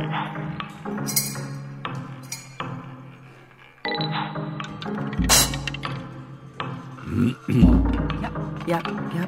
Ja.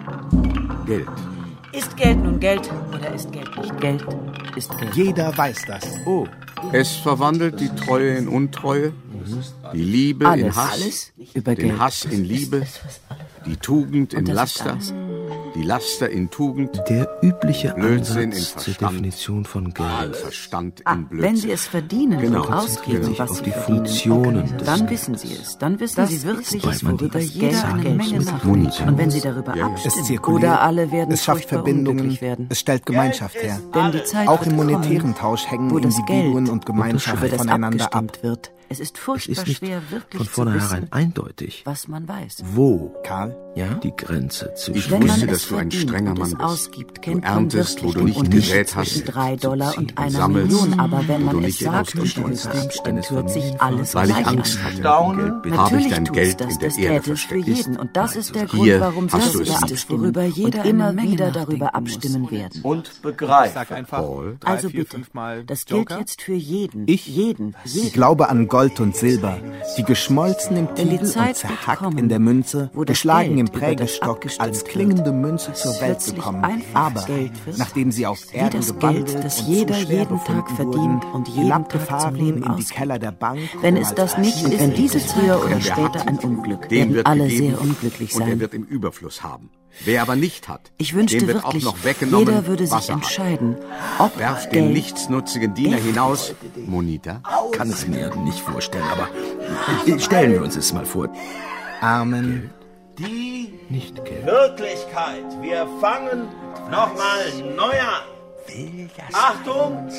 Geld. Ist Geld nun Geld oder ist Geld nicht Geld? Ist Geld. Jeder weiß das. Oh, es verwandelt die Treue in Untreue, die Liebe in Hass, Alles über den Geld. Hass in Liebe, die Tugend in Und das ist Laster, alles. die Laster in Tugend, Der übliche Blödsinn in Ansatz zur Verstand, Definition von den Geld Verstand Ah, in Blödsinn. wenn Sie es verdienen Genau. und ausgeben, Konzentriert was sich Sie auf die verdienen, Funktionen des dann Geldes. wissen Sie es. Dann wissen Sie wirklich, weil man worüber die jeder Geld eine Menge mit nachdenkt. Monitor. Und wenn Sie darüber Ja, ja. Es abstimmen zirkuliert, oder alle werden es schafft furchtbar Verbindungen, unglücklich werden. es stellt Gemeinschaft her. Denn die Zeit Auch wird im monetären kommen, Tausch hängen wo das Individuen Geld und Gemeinschaften über das voneinander ab. abgestimmt wird. Es ist Es furchtbar ist nicht schwer, wirklich von zu vornherein wissen, eindeutig, was man weiß. wo Karl? die Grenze Ich zwischen Wenn man wusste, es dass du ein verdient strenger und Mann es bist. ausgibt, Du kennt man erntest, wo wirklich du den nicht Unterschied gesät hast, zwischen $3 und einer sammelst, Million. Aber wenn wo man du es nicht sagt und hinausgestreut darüber hast. abstimmt, hört sich alles Weil ich gleich Angst an. hatte, Staune. habe ich Natürlich dein tut's Geld das. in der Das Erde Geld ist für versteckt. jeden. Und das ist der Hier Grund, warum hast Sie du es darüber nicht. abstimmen, worüber jeder immer wieder darüber abstimmen werden. Und begreifen. Sag einfach Paul. 3, Also 4, bitte, 5 Mal das gilt Joker. jetzt für jeden. Ich? Jeden. Ich glaube an Gold und Silber, die geschmolzen im Denn die Tiegel Zeit und zerhackt wird kommen, in der Münze, wo das geschlagen Geld im über das Prägestock abgestimmt als wird, klingende Münze zur Welt plötzlich gekommen. einfach Aber Geld wird, nachdem sie auf wie Erden das gewandelt Geld, das und jeder zu schwer jeden Tag befunden verdient wurden, und jeden Tag zum hinabgefahren Leben in die ausgibt. Keller der Bank. Wenn um es als das nicht ist, wenn dieses früher oder später ein Unglück, Dem werden wird alle gegeben, sehr unglücklich und er sein. wird im Überfluss haben. Wer aber nicht hat, Ich wünschte dem wird wirklich, auch noch weggenommen, jeder würde sich was er hat. entscheiden, ob Werf den Geld nichtsnutzigen Diener hinaus, Monita. kann es mir nicht vorstellen, aber stellen wir uns es mal vor. Amen. Die Nicht Geld. Wirklichkeit. Wir fangen nochmal neu an. Achtung!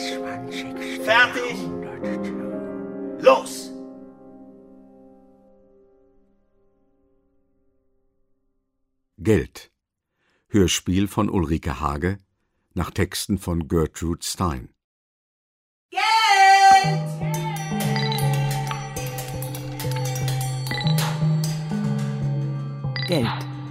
Fertig! Los! Geld. Hörspiel von Ulrike Hage nach Texten von Gertrude Stein. Geld.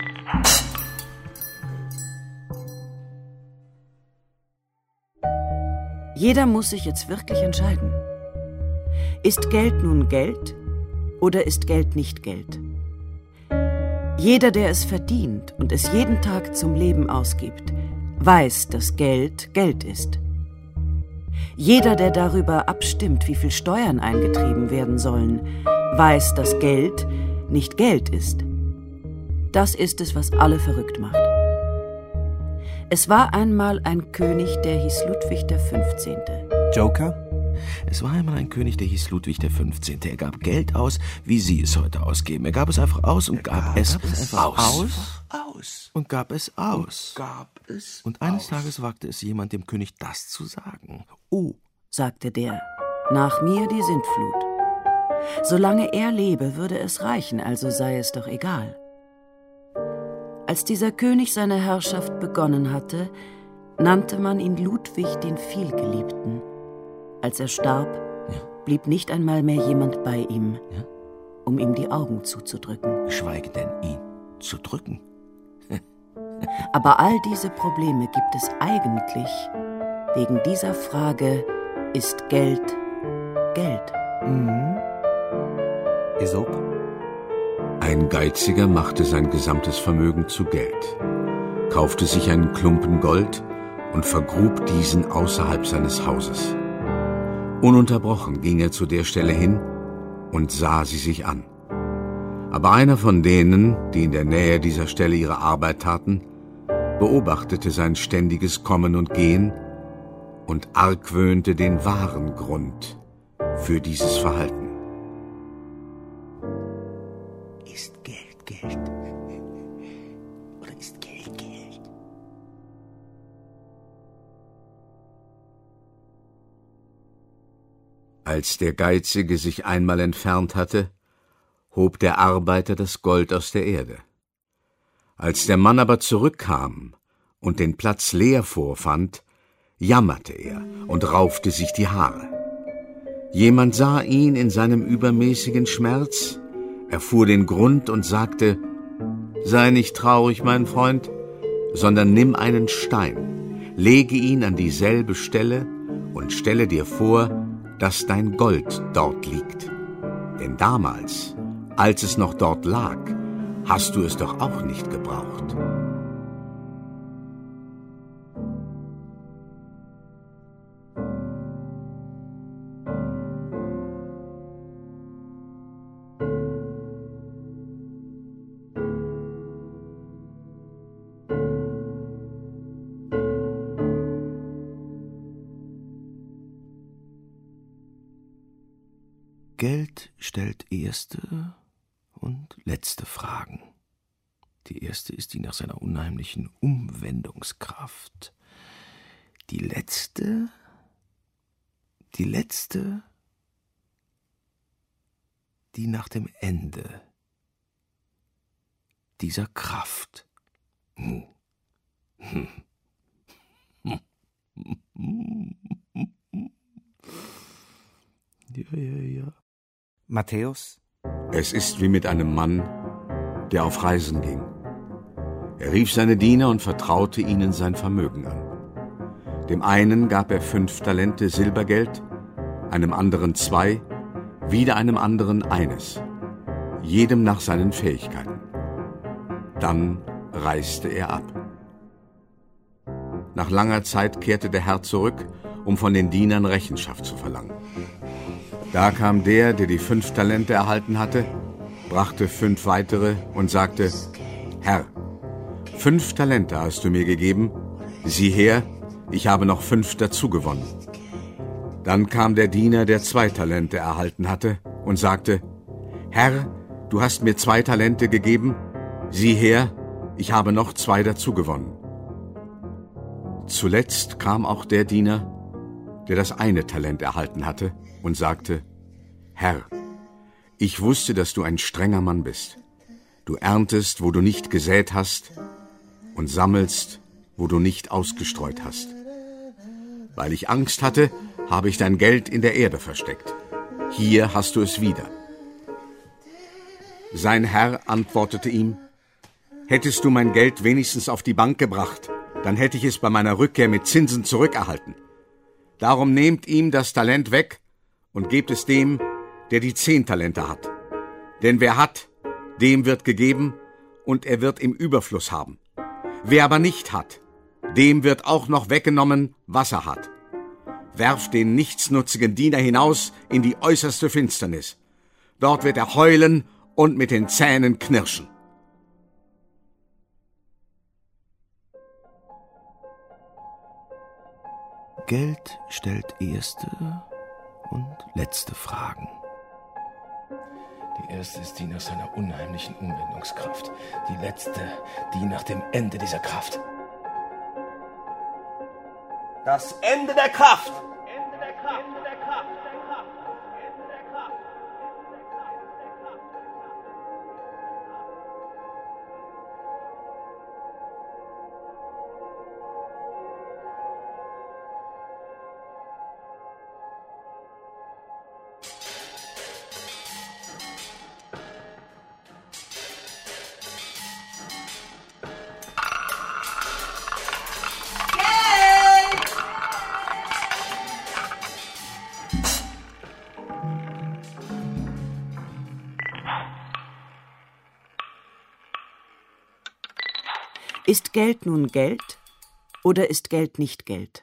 Jeder muss sich jetzt wirklich entscheiden. Ist Geld nun Geld oder ist Geld nicht Geld? Jeder, der es verdient und es jeden Tag zum Leben ausgibt, weiß, dass Geld Geld ist. Jeder, der darüber abstimmt, wie viel Steuern eingetrieben werden sollen, weiß, dass Geld nicht Geld ist. Das ist es, was alle verrückt macht. Es war einmal ein König, der hieß Ludwig XV. Joker? Es war einmal ein König, der hieß Ludwig XV. Er gab Geld aus, wie Sie es heute ausgeben. Er gab es einfach aus und gab es aus. Und gab es aus. Und eines Tages wagte es jemand, dem König das zu sagen. Oh, sagte der, nach mir die Sintflut. Solange er lebe, würde es reichen, also sei es doch egal. Als dieser König seine Herrschaft begonnen hatte, nannte man ihn Ludwig den Vielgeliebten. Als er starb, blieb nicht einmal mehr jemand bei ihm, um ihm die Augen zuzudrücken. Geschweige denn, ihn zu drücken. Aber all diese Probleme gibt es eigentlich wegen dieser Frage, ist Geld Geld? Aesop? Ein Geiziger machte sein gesamtes Vermögen zu Geld, kaufte sich einen Klumpen Gold und vergrub diesen außerhalb seines Hauses. Ununterbrochen ging er zu der Stelle hin und sah sie sich an. Aber einer von denen, die in der Nähe dieser Stelle ihre Arbeit taten, beobachtete sein ständiges Kommen und Gehen und argwöhnte den wahren Grund für dieses Verhalten. Ist Geld Geld? Oder ist Geld Geld? Als der Geizige sich einmal entfernt hatte, hob der Arbeiter das Gold aus der Erde. Als der Mann aber zurückkam und den Platz leer vorfand, jammerte er und raufte sich die Haare. Jemand sah ihn in seinem übermäßigen Schmerz, erfuhr den Grund und sagte: »Sei nicht traurig, mein Freund, sondern nimm einen Stein, lege ihn an dieselbe Stelle und stelle dir vor, dass dein Gold dort liegt. Denn damals, als es noch dort lag, hast du es doch auch nicht gebraucht. Geld stellt erste und letzte Fragen. Die erste ist die nach seiner unheimlichen Umwendungskraft. Die letzte, die nach dem Ende dieser Kraft. Ja. Matthäus? Es ist wie mit einem Mann, der auf Reisen ging. Er rief seine Diener und vertraute ihnen sein Vermögen an. Dem einen gab er 5 Talente Silbergeld, einem anderen 2, wieder einem anderen 1, jedem nach seinen Fähigkeiten. Dann reiste er ab. Nach langer Zeit kehrte der Herr zurück, um von den Dienern Rechenschaft zu verlangen. Da kam der die 5 Talente erhalten hatte, brachte 5 weitere und sagte: Herr, 5 Talente hast du mir gegeben, sieh her, ich habe noch 5 dazu gewonnen. Dann kam der Diener, der 2 Talente erhalten hatte, und sagte: Herr, du hast mir 2 Talente gegeben, sieh her, ich habe noch 2 dazu gewonnen. Zuletzt kam auch der Diener, der das eine Talent erhalten hatte, und sagte: Herr, ich wusste, dass du ein strenger Mann bist. Du erntest, wo du nicht gesät hast, und sammelst, wo du nicht ausgestreut hast. Weil ich Angst hatte, habe ich dein Geld in der Erde versteckt. Hier hast du es wieder. Sein Herr antwortete ihm: Hättest du mein Geld wenigstens auf die Bank gebracht, dann hätte ich es bei meiner Rückkehr mit Zinsen zurückerhalten. Darum nehmt ihm das Talent weg und gebt es dem, der die 10 Talente hat. Denn wer hat, dem wird gegeben, und er wird im Überfluss haben. Wer aber nicht hat, dem wird auch noch weggenommen, was er hat. Werft den nichtsnutzigen Diener hinaus in die äußerste Finsternis. Dort wird er heulen und mit den Zähnen knirschen. Geld stellt erste und letzte Fragen. Die erste ist die nach seiner unheimlichen Umwendungskraft. Die letzte, die nach dem Ende dieser Kraft. Das Ende der Kraft. Ist Geld nun Geld oder ist Geld nicht Geld?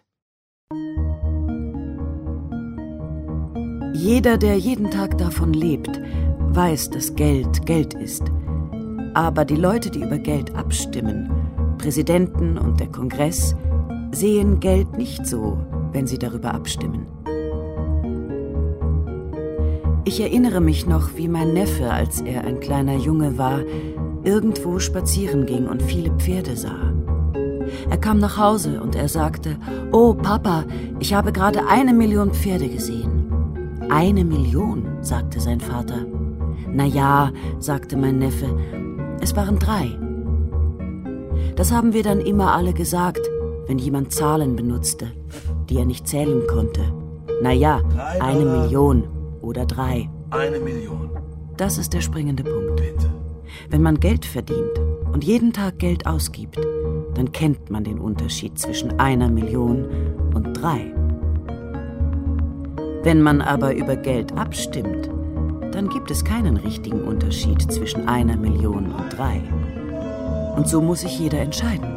Jeder, der jeden Tag davon lebt, weiß, dass Geld Geld ist. Aber die Leute, die über Geld abstimmen, Präsidenten und der Kongress, sehen Geld nicht so, wenn sie darüber abstimmen. Ich erinnere mich noch, wie mein Neffe, als er ein kleiner Junge war, irgendwo spazieren ging und viele Pferde sah. Er kam nach Hause und er sagte: »Oh, Papa, ich habe gerade 1 Million Pferde gesehen.« »1 Million?«, sagte sein Vater. »Na ja«, sagte mein Neffe, »es waren 3. Das haben wir dann immer alle gesagt, wenn jemand Zahlen benutzte, die er nicht zählen konnte. Na ja, 1 Million oder 3. 1 Million. Das ist der springende Punkt. Bitte. Wenn man Geld verdient und jeden Tag Geld ausgibt, dann kennt man den Unterschied zwischen 1 Million und 3. Wenn man aber über Geld abstimmt, dann gibt es keinen richtigen Unterschied zwischen 1 Million und 3. Und so muss sich jeder entscheiden.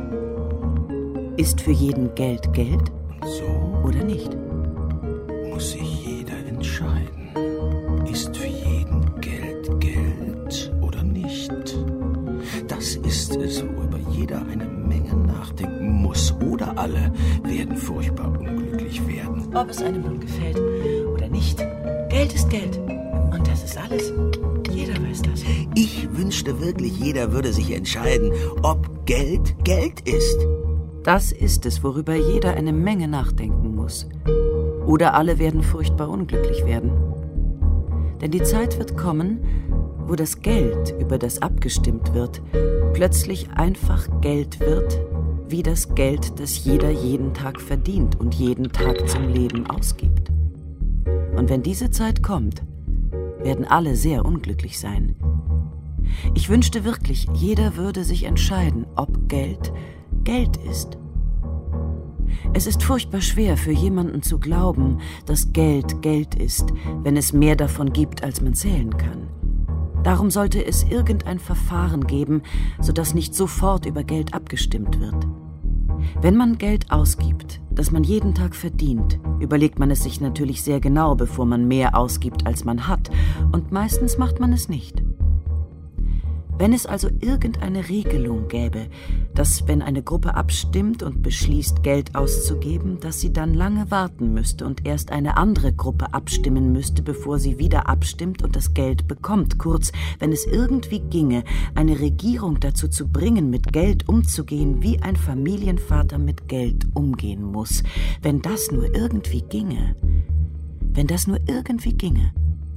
Ist für jeden Geld Geld? Und so oder nicht? Muss sich jeder entscheiden. Ist für jeden Geld Geld oder nicht? Das ist es, worüber jeder eine Menge nachdenken muss. Oder alle werden furchtbar unglücklich werden. Ob es einem nun gefällt oder nicht, Geld ist Geld. Und das ist alles. Jeder weiß das. Ich wünschte wirklich, jeder würde sich entscheiden, ob Geld Geld ist. Das ist es, worüber jeder eine Menge nachdenken muss. Oder alle werden furchtbar unglücklich werden. Denn die Zeit wird kommen, wo das Geld, über das abgestimmt wird, plötzlich einfach Geld wird, wie das Geld, das jeder jeden Tag verdient und jeden Tag zum Leben ausgibt. Und wenn diese Zeit kommt, werden alle sehr unglücklich sein. Ich wünschte wirklich, jeder würde sich entscheiden, ob Geld Geld ist. Es ist furchtbar schwer für jemanden zu glauben, dass Geld Geld ist, wenn es mehr davon gibt, als man zählen kann. Darum sollte es irgendein Verfahren geben, sodass nicht sofort über Geld abgestimmt wird. Wenn man Geld ausgibt, das man jeden Tag verdient, überlegt man es sich natürlich sehr genau, bevor man mehr ausgibt, als man hat, und meistens macht man es nicht. Wenn es also irgendeine Regelung gäbe, dass, wenn eine Gruppe abstimmt und beschließt, Geld auszugeben, dass sie dann lange warten müsste und erst eine andere Gruppe abstimmen müsste, bevor sie wieder abstimmt und das Geld bekommt. Kurz, wenn es irgendwie ginge, eine Regierung dazu zu bringen, mit Geld umzugehen, wie ein Familienvater mit Geld umgehen muss. Wenn das nur irgendwie ginge. Wenn das nur irgendwie ginge.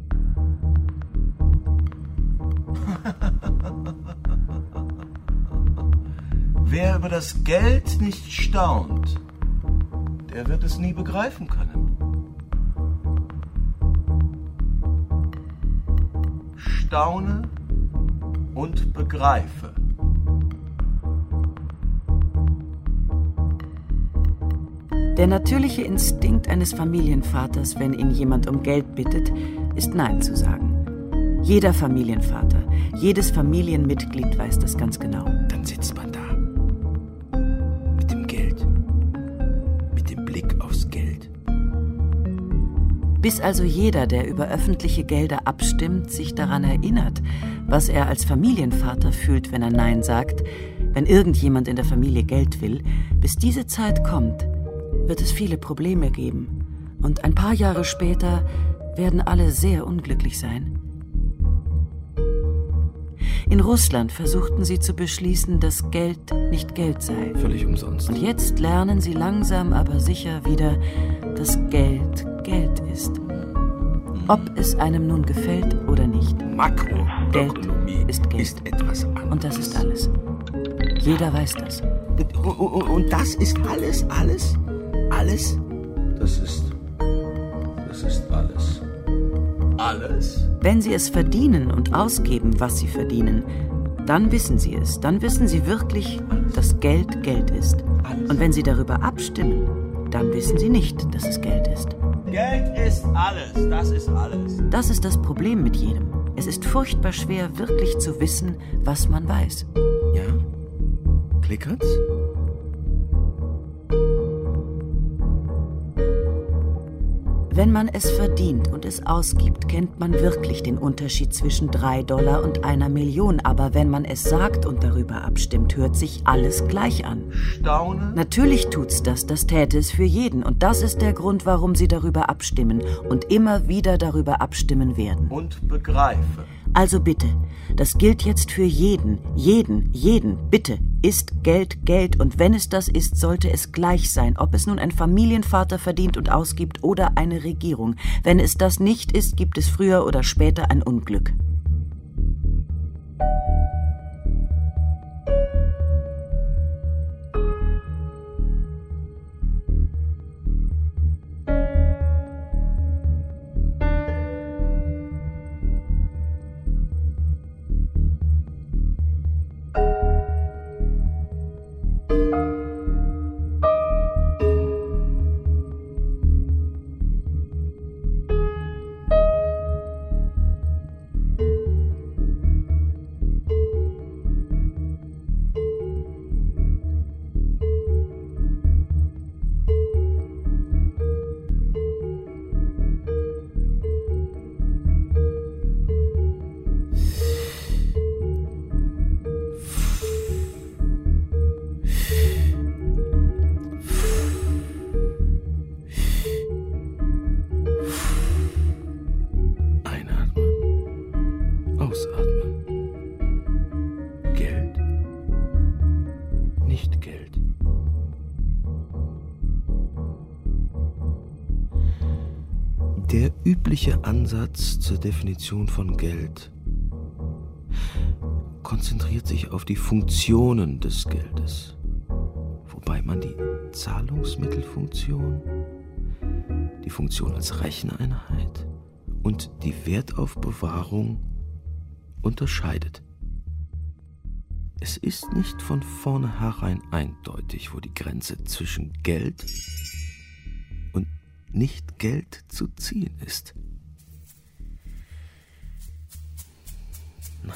Wer über das Geld nicht staunt, der wird es nie begreifen können. Staune und begreife. Der natürliche Instinkt eines Familienvaters, wenn ihn jemand um Geld bittet, ist Nein zu sagen. Jeder Familienvater, jedes Familienmitglied weiß das ganz genau. Dann sitzt man da. Mit dem Geld. Mit dem Blick aufs Geld. Bis also jeder, der über öffentliche Gelder abstimmt, sich daran erinnert, was er als Familienvater fühlt, wenn er Nein sagt, wenn irgendjemand in der Familie Geld will, bis diese Zeit kommt, wird es viele Probleme geben. Und ein paar Jahre später werden alle sehr unglücklich sein. In Russland versuchten sie zu beschließen, dass Geld nicht Geld sei. Völlig umsonst. Und jetzt lernen sie langsam, aber sicher wieder, dass Geld Geld ist. Ob es einem nun gefällt oder nicht. Makroökonomie ist Geld. Ist etwas anderes. Und das ist alles. Jeder weiß das. Und das ist alles? Alles? Das ist alles. Alles? Wenn sie es verdienen und ausgeben, was sie verdienen, dann wissen sie es. Dann wissen sie wirklich, dass Geld Geld ist. Und wenn sie darüber abstimmen, dann wissen sie nicht, dass es Geld ist. Geld ist alles. Das ist alles. Das ist das Problem mit jedem. Es ist furchtbar schwer, wirklich zu wissen, was man weiß. Ja? Klickert's? Wenn man es verdient und es ausgibt, kennt man wirklich den Unterschied zwischen $3 und 1 Million. Aber wenn man es sagt und darüber abstimmt, hört sich alles gleich an. Staune? Natürlich tut's das, das täte es für jeden. Und das ist der Grund, warum sie darüber abstimmen und immer wieder darüber abstimmen werden. Und begreife. Also bitte, das gilt jetzt für jeden, bitte, ist Geld Geld und wenn es das ist, sollte es gleich sein, ob es nun ein Familienvater verdient und ausgibt oder eine Regierung. Wenn es das nicht ist, gibt es früher oder später ein Unglück. Der übliche Ansatz zur Definition von Geld konzentriert sich auf die Funktionen des Geldes, wobei man die Zahlungsmittelfunktion, die Funktion als Recheneinheit und die Wertaufbewahrung unterscheidet. Es ist nicht von vornherein eindeutig, wo die Grenze zwischen Geld und Nicht-Geld zu ziehen ist. Nein.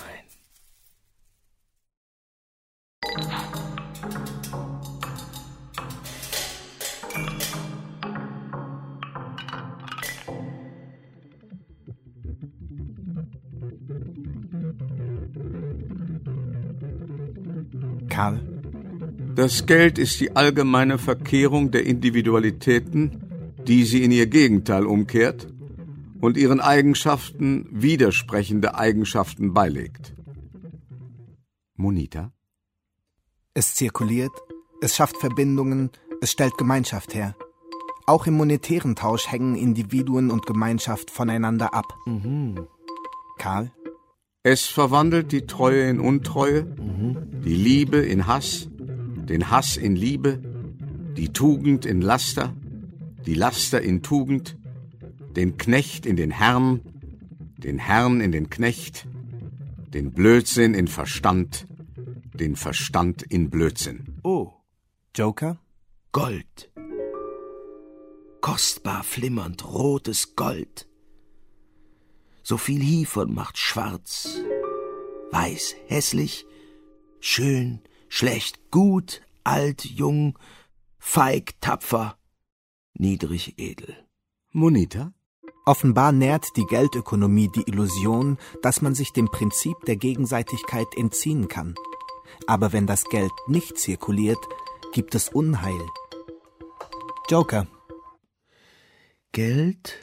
Karl? Das Geld ist die allgemeine Verkehrung der Individualitäten, die sie in ihr Gegenteil umkehrt und ihren Eigenschaften widersprechende Eigenschaften beilegt. Monita? Es zirkuliert, es schafft Verbindungen, es stellt Gemeinschaft her. Auch im monetären Tausch hängen Individuen und Gemeinschaft voneinander ab. Karl? Es verwandelt die Treue in Untreue, die Liebe in Hass, den Hass in Liebe, die Tugend in Laster, die Laster in Tugend, den Knecht in den Herrn in den Knecht, den Blödsinn in Verstand, den Verstand in Blödsinn. Oh, Joker? Gold. Kostbar flimmernd rotes Gold. So viel hievon macht schwarz, weiß, hässlich, schön, schlecht, gut, alt, jung, feig, tapfer, niedrig, edel. Monita? Offenbar nährt die Geldökonomie die Illusion, dass man sich dem Prinzip der Gegenseitigkeit entziehen kann. Aber wenn das Geld nicht zirkuliert, gibt es Unheil. Joker? Geld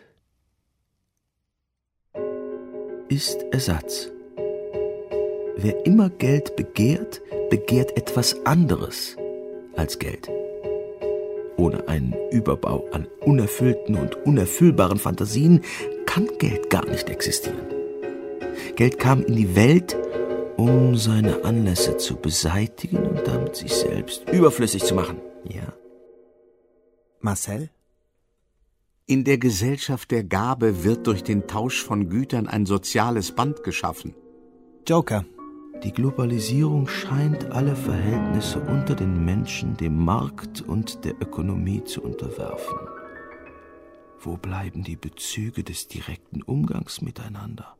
ist Ersatz. Wer immer Geld begehrt, begehrt etwas anderes als Geld. Ohne einen Überbau an unerfüllten und unerfüllbaren Fantasien kann Geld gar nicht existieren. Geld kam in die Welt, um seine Anlässe zu beseitigen und damit sich selbst überflüssig zu machen. Ja. Marcel? In der Gesellschaft der Gabe wird durch den Tausch von Gütern ein soziales Band geschaffen. Joker? Die Globalisierung scheint alle Verhältnisse unter den Menschen dem Markt und der Ökonomie zu unterwerfen. Wo bleiben die Bezüge des direkten Umgangs miteinander?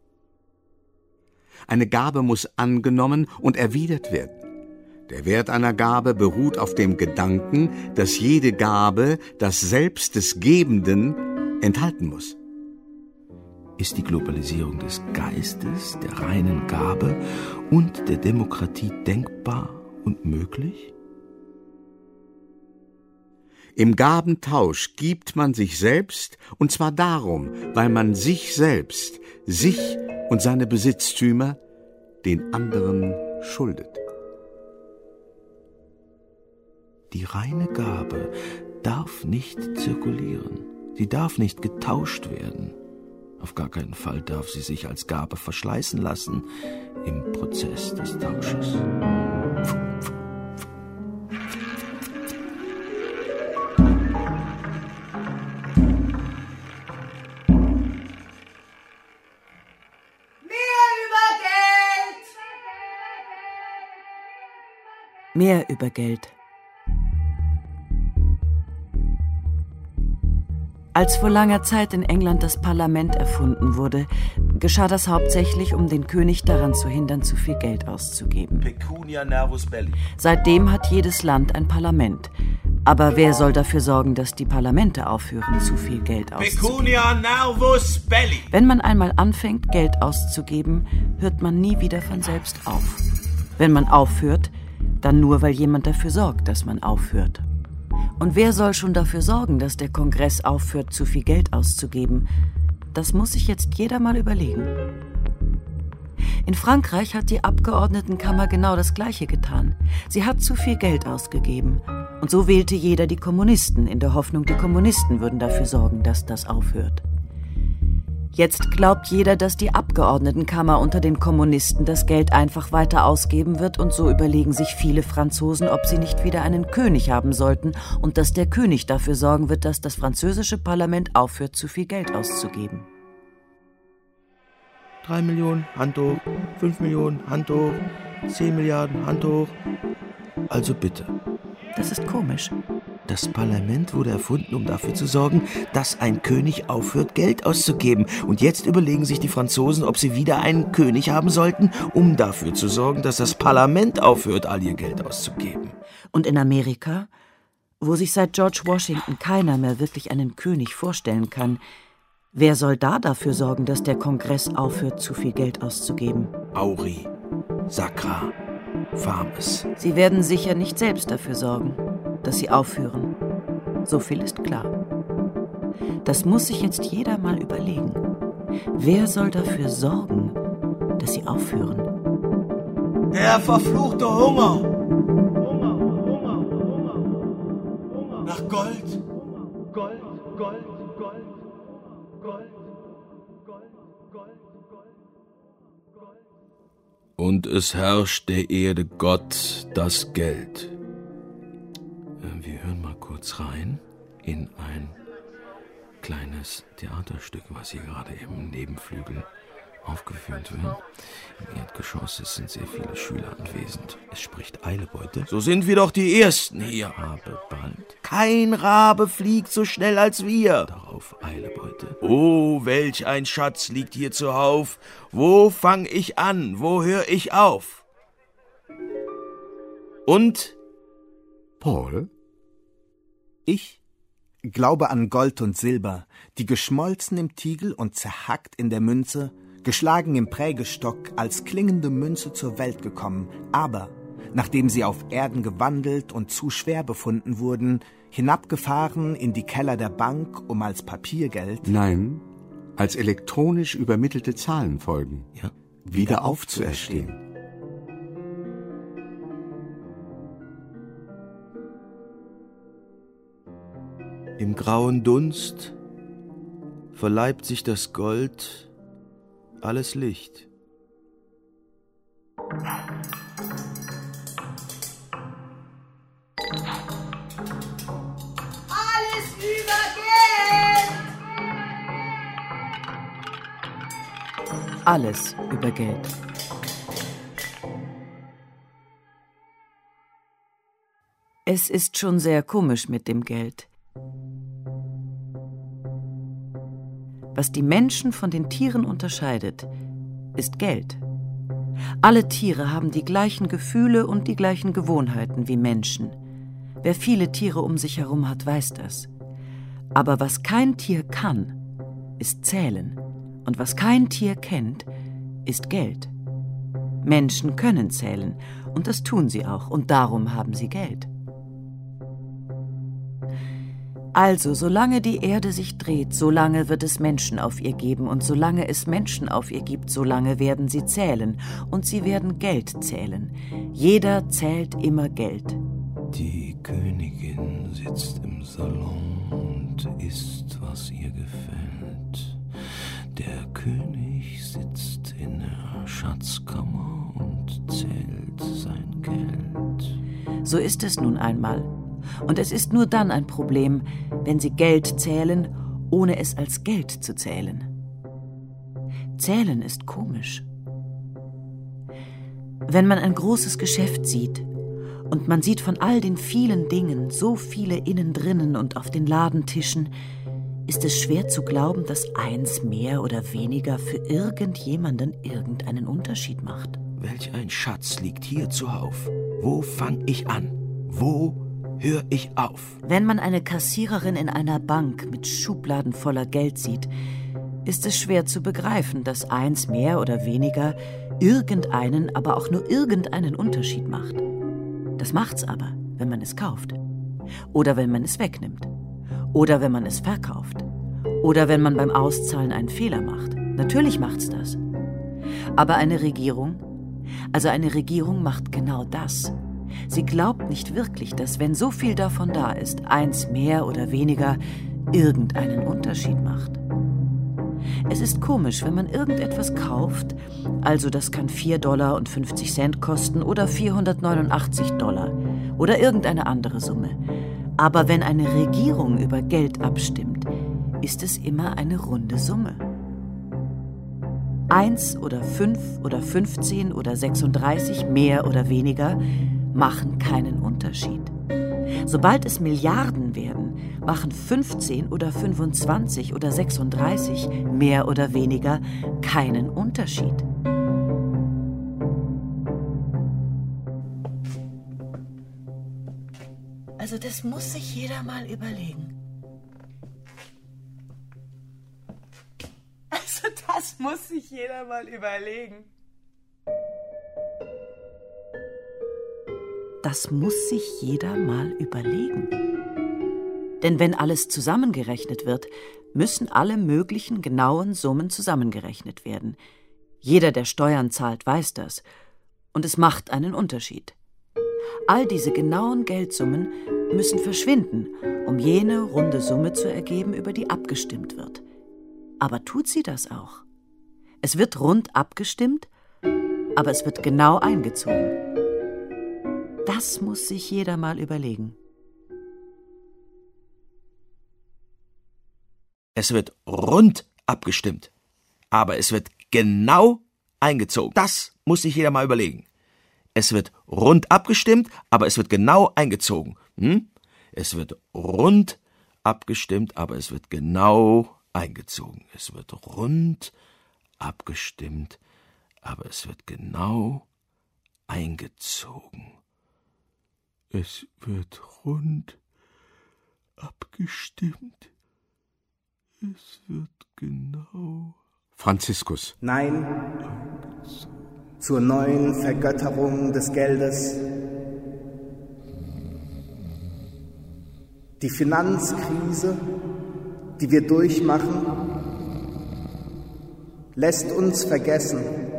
Eine Gabe muss angenommen und erwidert werden. Der Wert einer Gabe beruht auf dem Gedanken, dass jede Gabe das Selbst des Gebenden enthalten muss. Ist die Globalisierung des Geistes, der reinen Gabe und der Demokratie denkbar und möglich? Im Gabentausch gibt man sich selbst, und zwar darum, weil man sich selbst, sich und seine Besitztümer den anderen schuldet. Die reine Gabe darf nicht zirkulieren. Sie darf nicht getauscht werden. Auf gar keinen Fall darf sie sich als Gabe verschleißen lassen im Prozess des Tausches. Mehr über Geld. Als vor langer Zeit in England das Parlament erfunden wurde, geschah das hauptsächlich, um den König daran zu hindern, zu viel Geld auszugeben. Pecunia nervus belli. Seitdem hat jedes Land ein Parlament. Aber wer soll dafür sorgen, dass die Parlamente aufhören, zu viel Geld auszugeben? Pecunia nervus belli. Wenn man einmal anfängt, Geld auszugeben, hört man nie wieder von selbst auf. Wenn man aufhört, dann nur, weil jemand dafür sorgt, dass man aufhört. Und wer soll schon dafür sorgen, dass der Kongress aufhört, zu viel Geld auszugeben? Das muss sich jetzt jeder mal überlegen. In Frankreich hat die Abgeordnetenkammer genau das Gleiche getan. Sie hat zu viel Geld ausgegeben. Und so wählte jeder die Kommunisten, in der Hoffnung, die Kommunisten würden dafür sorgen, dass das aufhört. Jetzt glaubt jeder, dass die Abgeordnetenkammer unter den Kommunisten das Geld einfach weiter ausgeben wird, und so überlegen sich viele Franzosen, ob sie nicht wieder einen König haben sollten und dass der König dafür sorgen wird, dass das französische Parlament aufhört, zu viel Geld auszugeben. 3 Millionen, Hand hoch. 5 Millionen, Hand hoch. 10 Milliarden, Hand hoch. Also bitte. Das ist komisch. Das Parlament wurde erfunden, um dafür zu sorgen, dass ein König aufhört, Geld auszugeben. Und jetzt überlegen sich die Franzosen, ob sie wieder einen König haben sollten, um dafür zu sorgen, dass das Parlament aufhört, all ihr Geld auszugeben. Und in Amerika, wo sich seit George Washington keiner mehr wirklich einen König vorstellen kann, wer soll da dafür sorgen, dass der Kongress aufhört, zu viel Geld auszugeben? Auri, Sacra, Farmes. Sie werden sicher nicht selbst dafür sorgen, dass sie aufhören. So viel ist klar. Das muss sich jetzt jeder mal überlegen. Wer soll dafür sorgen, dass sie aufhören? Der verfluchte Hunger. Nach Gold. Gold, Gold, Gold, Gold, Gold, Gold, Gold, Gold. Und es herrscht der Erde Gott das Geld. Wir hören mal kurz rein in ein kleines Theaterstück, was hier gerade im Nebenflügel aufgeführt wird. Im Erdgeschoss sind sehr viele Schüler anwesend. Es spricht Eilebeute. So sind wir doch die Ersten hier. Rabe bald. Kein Rabe fliegt so schnell als wir. Darauf Eilebeute. Oh, welch ein Schatz liegt hier zuhauf. Wo fang ich an? Wo hör ich auf? Und? Paul? Ich glaube an Gold und Silber, die geschmolzen im Tiegel und zerhackt in der Münze, geschlagen im Prägestock, als klingende Münze zur Welt gekommen, aber, nachdem sie auf Erden gewandelt und zu schwer befunden wurden, hinabgefahren in die Keller der Bank, um als Papiergeld, Nein, als elektronisch übermittelte Zahlenfolgen, Ja? wieder aufzuerstehen. Im grauen Dunst verleibt sich das Gold alles Licht. Alles über Geld! Alles über Geld. Es ist schon sehr komisch mit dem Geld. Was die Menschen von den Tieren unterscheidet, ist Geld. Alle Tiere haben die gleichen Gefühle und die gleichen Gewohnheiten wie Menschen. Wer viele Tiere um sich herum hat, weiß das. Aber was kein Tier kann, ist zählen. Und was kein Tier kennt, ist Geld. Menschen können zählen, und das tun sie auch, und darum haben sie Geld. Also, solange die Erde sich dreht, solange wird es Menschen auf ihr geben, und solange es Menschen auf ihr gibt, solange werden sie zählen, und sie werden Geld zählen. Jeder zählt immer Geld. Die Königin sitzt im Salon und isst, was ihr gefällt. Der König sitzt in der Schatzkammer und zählt sein Geld. So ist es nun einmal. Und es ist nur dann ein Problem, wenn sie Geld zählen, ohne es als Geld zu zählen. Zählen ist komisch. Wenn man ein großes Geschäft sieht und man sieht von all den vielen Dingen so viele innen drinnen und auf den Ladentischen, ist es schwer zu glauben, dass eins mehr oder weniger für irgendjemanden irgendeinen Unterschied macht. Welch ein Schatz liegt hier zuhauf. Wo fang ich an? Wo hör ich auf? Wenn man eine Kassiererin in einer Bank mit Schubladen voller Geld sieht, ist es schwer zu begreifen, dass eins mehr oder weniger irgendeinen, aber auch nur irgendeinen Unterschied macht. Das macht's aber, wenn man es kauft. Oder wenn man es wegnimmt. Oder wenn man es verkauft. Oder wenn man beim Auszahlen einen Fehler macht. Natürlich macht's das. Aber eine Regierung macht genau das. Sie glaubt nicht wirklich, dass, wenn so viel davon da ist, eins mehr oder weniger irgendeinen Unterschied macht. Es ist komisch, wenn man irgendetwas kauft, also das kann $4,50 kosten oder $489 oder irgendeine andere Summe. Aber wenn eine Regierung über Geld abstimmt, ist es immer eine runde Summe. 1 oder 5 oder 15 oder 36, mehr oder weniger, machen keinen Unterschied. Sobald es Milliarden werden, machen 15 oder 25 oder 36, mehr oder weniger, keinen Unterschied. Also das muss sich jeder mal überlegen. Das muss sich jeder mal überlegen. Das muss sich jeder mal überlegen. Denn wenn alles zusammengerechnet wird, müssen alle möglichen genauen Summen zusammengerechnet werden. Jeder, der Steuern zahlt, weiß das. Und es macht einen Unterschied. All diese genauen Geldsummen müssen verschwinden, um jene runde Summe zu ergeben, über die abgestimmt wird. Aber tut sie das auch? Es wird rund abgestimmt, aber es wird genau eingezogen. Das muss sich jeder mal überlegen. Es wird rund abgestimmt, aber es wird genau eingezogen. Das muss sich jeder mal überlegen. Es wird rund abgestimmt, aber es wird genau eingezogen. Es wird rund abgestimmt, aber es wird genau eingezogen. Es wird rund abgestimmt, aber es wird genau eingezogen. Es wird rund abgestimmt. Es wird genau. Franziskus. Nein zur neuen Vergötterung des Geldes. Die Finanzkrise, die wir durchmachen, lässt uns vergessen,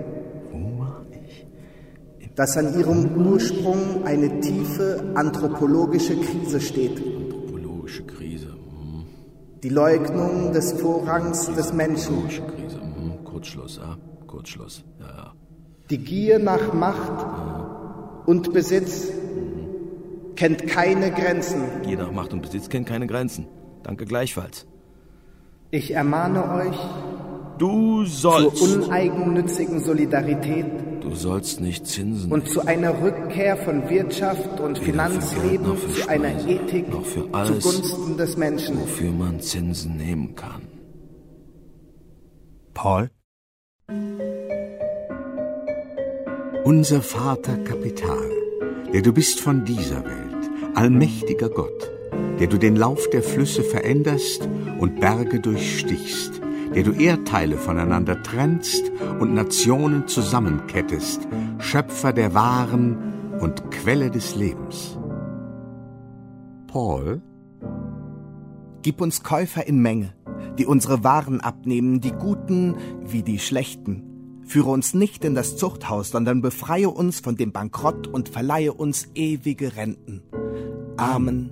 dass an ihrem Ursprung eine tiefe anthropologische Krise steht. Anthropologische Krise. Die Leugnung des Vorrangs des Menschen. Anthropologische Krise. Kurzschluss, ja. Kurzschluss, ja. Die Gier nach Macht und Besitz kennt keine Grenzen. Gier nach Macht und Besitz kennt keine Grenzen. Danke gleichfalls. Ich ermahne euch Du sollst. zur uneigennützigen Solidarität Du sollst nicht Zinsen und zu einer Rückkehr von Wirtschaft und weder für Geld Finanzleben noch für zu einer Speise, Ethik noch für alles, zugunsten des Menschen. wofür man Zinsen nehmen kann. Paul? Unser Vater Kapital, der du bist von dieser Welt, allmächtiger Gott, der du den Lauf der Flüsse veränderst und Berge durchstichst, der du Erdteile voneinander trennst und Nationen zusammenkettest, Schöpfer der Waren und Quelle des Lebens. Paul? Gib uns Käufer in Menge, die unsere Waren abnehmen, die Guten wie die Schlechten. Führe uns nicht in das Zuchthaus, sondern befreie uns von dem Bankrott und verleihe uns ewige Renten. Amen.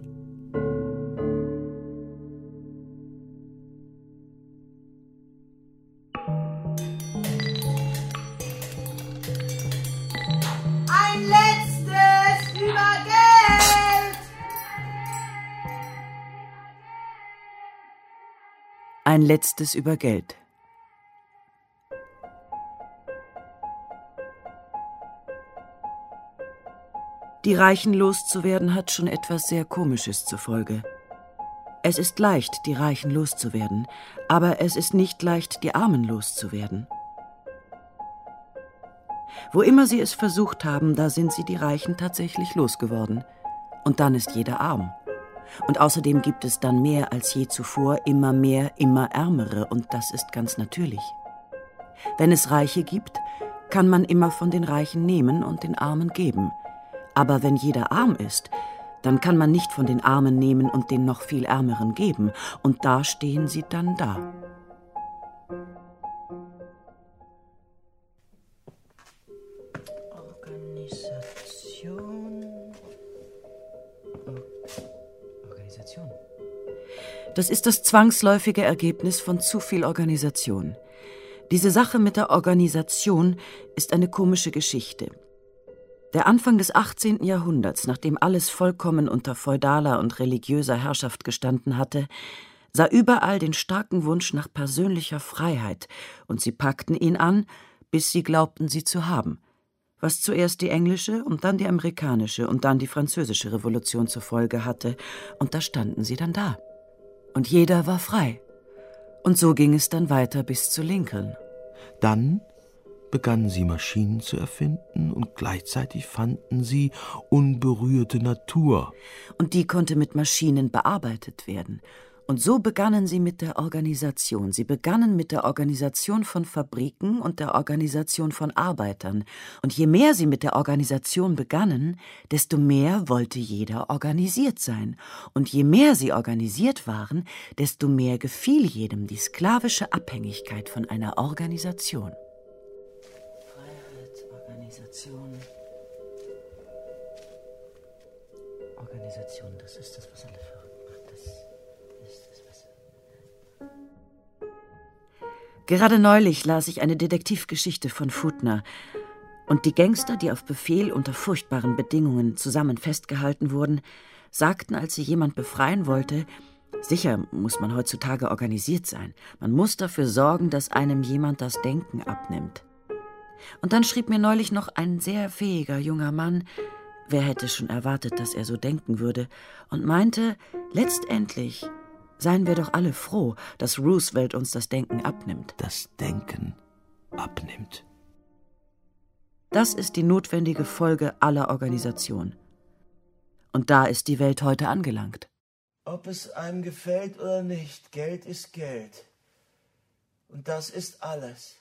Ein letztes über Geld! Ein letztes über Geld. Die Reichen loszuwerden hat schon etwas sehr Komisches zur Folge. Es ist leicht, die Reichen loszuwerden, aber es ist nicht leicht, die Armen loszuwerden. Wo immer sie es versucht haben, da sind sie die Reichen tatsächlich losgeworden. Und dann ist jeder arm. Und außerdem gibt es dann mehr als je zuvor immer mehr, immer Ärmere, und das ist ganz natürlich. Wenn es Reiche gibt, kann man immer von den Reichen nehmen und den Armen geben. Aber wenn jeder arm ist, dann kann man nicht von den Armen nehmen und den noch viel Ärmeren geben. Und da stehen sie dann da. Organisation. Das ist das zwangsläufige Ergebnis von zu viel Organisation. Diese Sache mit der Organisation ist eine komische Geschichte. Der Anfang des 18. Jahrhunderts, nachdem alles vollkommen unter feudaler und religiöser Herrschaft gestanden hatte, sah überall den starken Wunsch nach persönlicher Freiheit, und sie packten ihn an, bis sie glaubten, sie zu haben. Was zuerst die englische und dann die amerikanische und dann die französische Revolution zur Folge hatte, und da standen sie dann da. Und jeder war frei. Und so ging es dann weiter bis zu Lincoln. Dann begannen sie Maschinen zu erfinden und gleichzeitig fanden sie unberührte Natur. Und die konnte mit Maschinen bearbeitet werden. Und so begannen sie mit der Organisation. Sie begannen mit der Organisation von Fabriken und der Organisation von Arbeitern. Und je mehr sie mit der Organisation begannen, desto mehr wollte jeder organisiert sein. Und je mehr sie organisiert waren, desto mehr gefiel jedem die sklavische Abhängigkeit von einer Organisation. Freiheit, Organisation. Organisation, das ist das, was alle verrückt macht. Das ist das, was... Gerade neulich las ich eine Detektivgeschichte von Footner. Und die Gangster, die auf Befehl unter furchtbaren Bedingungen zusammen festgehalten wurden, sagten, als sie jemand befreien wollte, sicher muss man heutzutage organisiert sein. Man muss dafür sorgen, dass einem jemand das Denken abnimmt. Und dann schrieb mir neulich noch ein sehr fähiger junger Mann, wer hätte schon erwartet, dass er so denken würde, und meinte, letztendlich seien wir doch alle froh, dass Roosevelt uns das Denken abnimmt. Das Denken abnimmt. Das ist die notwendige Folge aller Organisation. Und da ist die Welt heute angelangt. Ob es einem gefällt oder nicht, Geld ist Geld. Und das ist alles.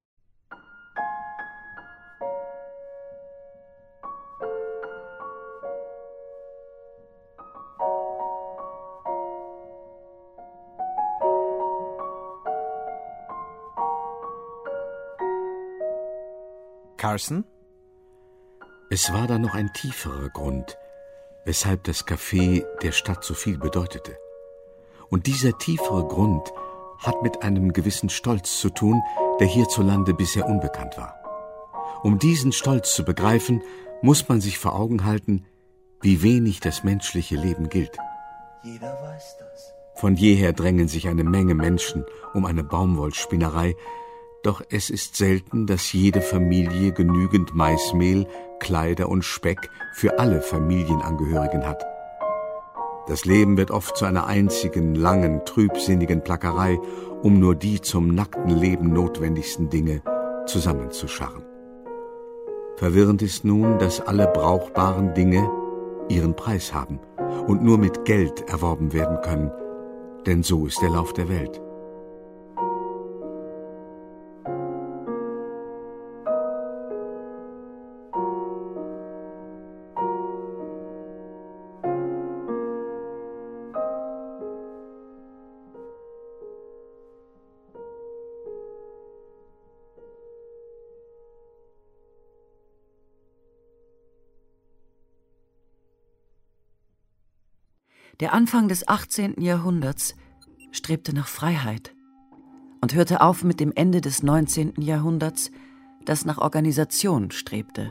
Carson? Es war da noch ein tieferer Grund, weshalb das Café der Stadt so viel bedeutete. Und dieser tiefere Grund hat mit einem gewissen Stolz zu tun, der hierzulande bisher unbekannt war. Um diesen Stolz zu begreifen, muss man sich vor Augen halten, wie wenig das menschliche Leben gilt. Jeder weiß das. Von jeher drängen sich eine Menge Menschen um eine Baumwollspinnerei, doch es ist selten, dass jede Familie genügend Maismehl, Kleider und Speck für alle Familienangehörigen hat. Das Leben wird oft zu einer einzigen, langen, trübsinnigen Plackerei, um nur die zum nackten Leben notwendigsten Dinge zusammenzuscharren. Verwirrend ist nun, dass alle brauchbaren Dinge ihren Preis haben und nur mit Geld erworben werden können, denn so ist der Lauf der Welt. Der Anfang des 18. Jahrhunderts strebte nach Freiheit und hörte auf mit dem Ende des 19. Jahrhunderts, das nach Organisation strebte.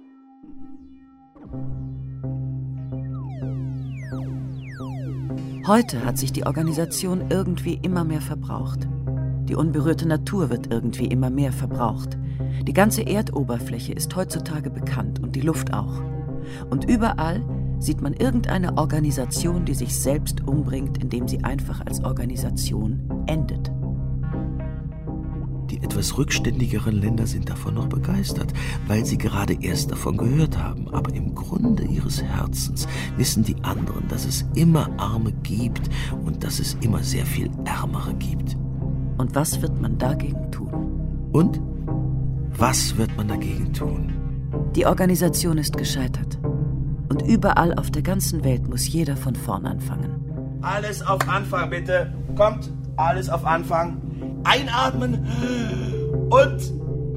Heute hat sich die Organisation irgendwie immer mehr verbraucht. Die unberührte Natur wird irgendwie immer mehr verbraucht. Die ganze Erdoberfläche ist heutzutage bekannt und die Luft auch. Und überall sieht man irgendeine Organisation, die sich selbst umbringt, indem sie einfach als Organisation endet. Die etwas rückständigeren Länder sind davon noch begeistert, weil sie gerade erst davon gehört haben. Aber im Grunde ihres Herzens wissen die anderen, dass es immer Arme gibt und dass es immer sehr viel Ärmere gibt. Und was wird man dagegen tun? Und? Was wird man dagegen tun? Die Organisation ist gescheitert. Und überall auf der ganzen Welt muss jeder von vorn anfangen. Alles auf Anfang, bitte. Kommt, alles auf Anfang. Einatmen und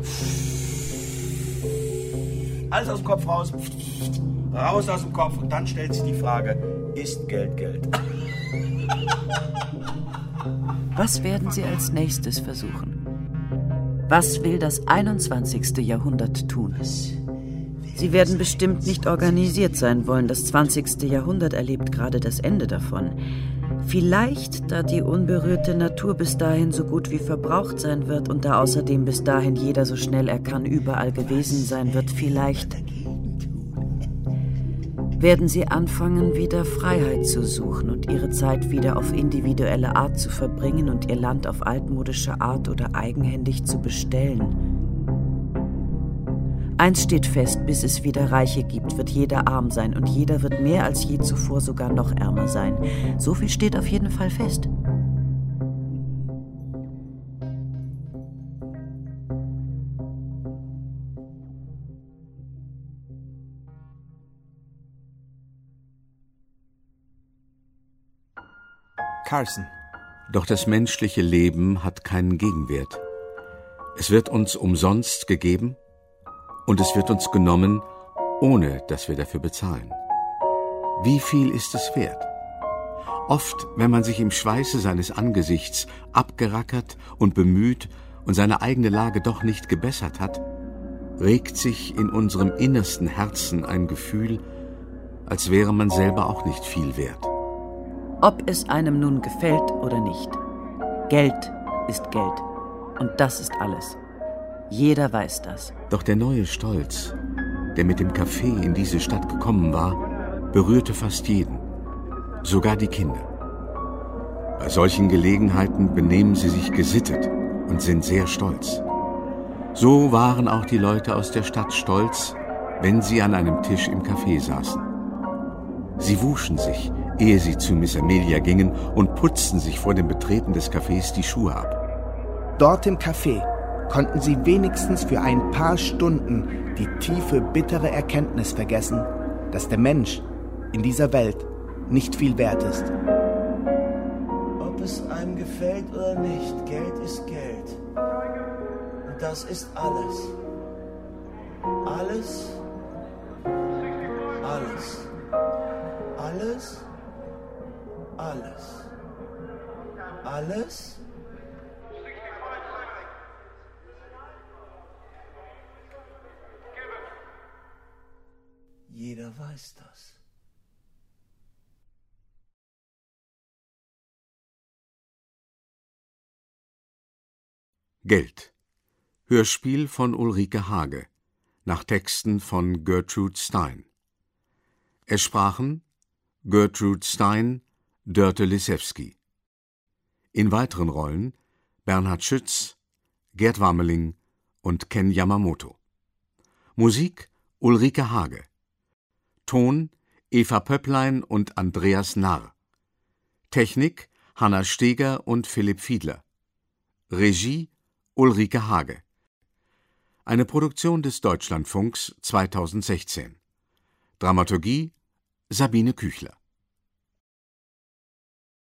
alles aus dem Kopf raus. Raus aus dem Kopf. Und dann stellt sich die Frage, ist Geld Geld? Was werden Sie als nächstes versuchen? Was will das 21. Jahrhundert tun? Sie werden bestimmt nicht organisiert sein wollen. Das 20. Jahrhundert erlebt gerade das Ende davon. Vielleicht, da die unberührte Natur bis dahin so gut wie verbraucht sein wird und da außerdem bis dahin jeder so schnell er kann überall gewesen sein wird, vielleicht werden Sie anfangen, wieder Freiheit zu suchen und Ihre Zeit wieder auf individuelle Art zu verbringen und Ihr Land auf altmodische Art oder eigenhändig zu bestellen. Eins steht fest, bis es wieder Reiche gibt, wird jeder arm sein und jeder wird mehr als je zuvor sogar noch ärmer sein. So viel steht auf jeden Fall fest. Carson. Doch das menschliche Leben hat keinen Gegenwert. Es wird uns umsonst gegeben und es wird uns genommen, ohne dass wir dafür bezahlen. Wie viel ist es wert? Oft, wenn man sich im Schweiße seines Angesichts abgerackert und bemüht und seine eigene Lage doch nicht gebessert hat, regt sich in unserem innersten Herzen ein Gefühl, als wäre man selber auch nicht viel wert. Ob es einem nun gefällt oder nicht. Geld ist Geld. Und das ist alles. Jeder weiß das. Doch der neue Stolz, der mit dem Kaffee in diese Stadt gekommen war, berührte fast jeden, sogar die Kinder. Bei solchen Gelegenheiten benehmen sie sich gesittet und sind sehr stolz. So waren auch die Leute aus der Stadt stolz, wenn sie an einem Tisch im Café saßen. Sie wuschen sich, ehe sie zu Miss Amelia gingen, und putzten sich vor dem Betreten des Cafés die Schuhe ab. Dort im Café konnten sie wenigstens für ein paar Stunden die tiefe, bittere Erkenntnis vergessen, dass der Mensch in dieser Welt nicht viel wert ist. Ob es einem gefällt oder nicht, Geld ist Geld. Und das ist alles. Alles. Alles. Alles. Alles. Alles. Jeder weiß das. Geld. Hörspiel von Ulrike Hage. Nach Texten von Gertrude Stein. Es sprachen Gertrude Stein, Dörte Lisewski. In weiteren Rollen Bernhard Schütz, Gerd Wameling und Ken Yamamoto. Musik Ulrike Hage. Ton Eva Pöpplein und Andreas Narr. Technik Hanna Steger und Philipp Fiedler. Regie Ulrike Hage. Eine Produktion des Deutschlandfunks 2016. Dramaturgie Sabine Küchler.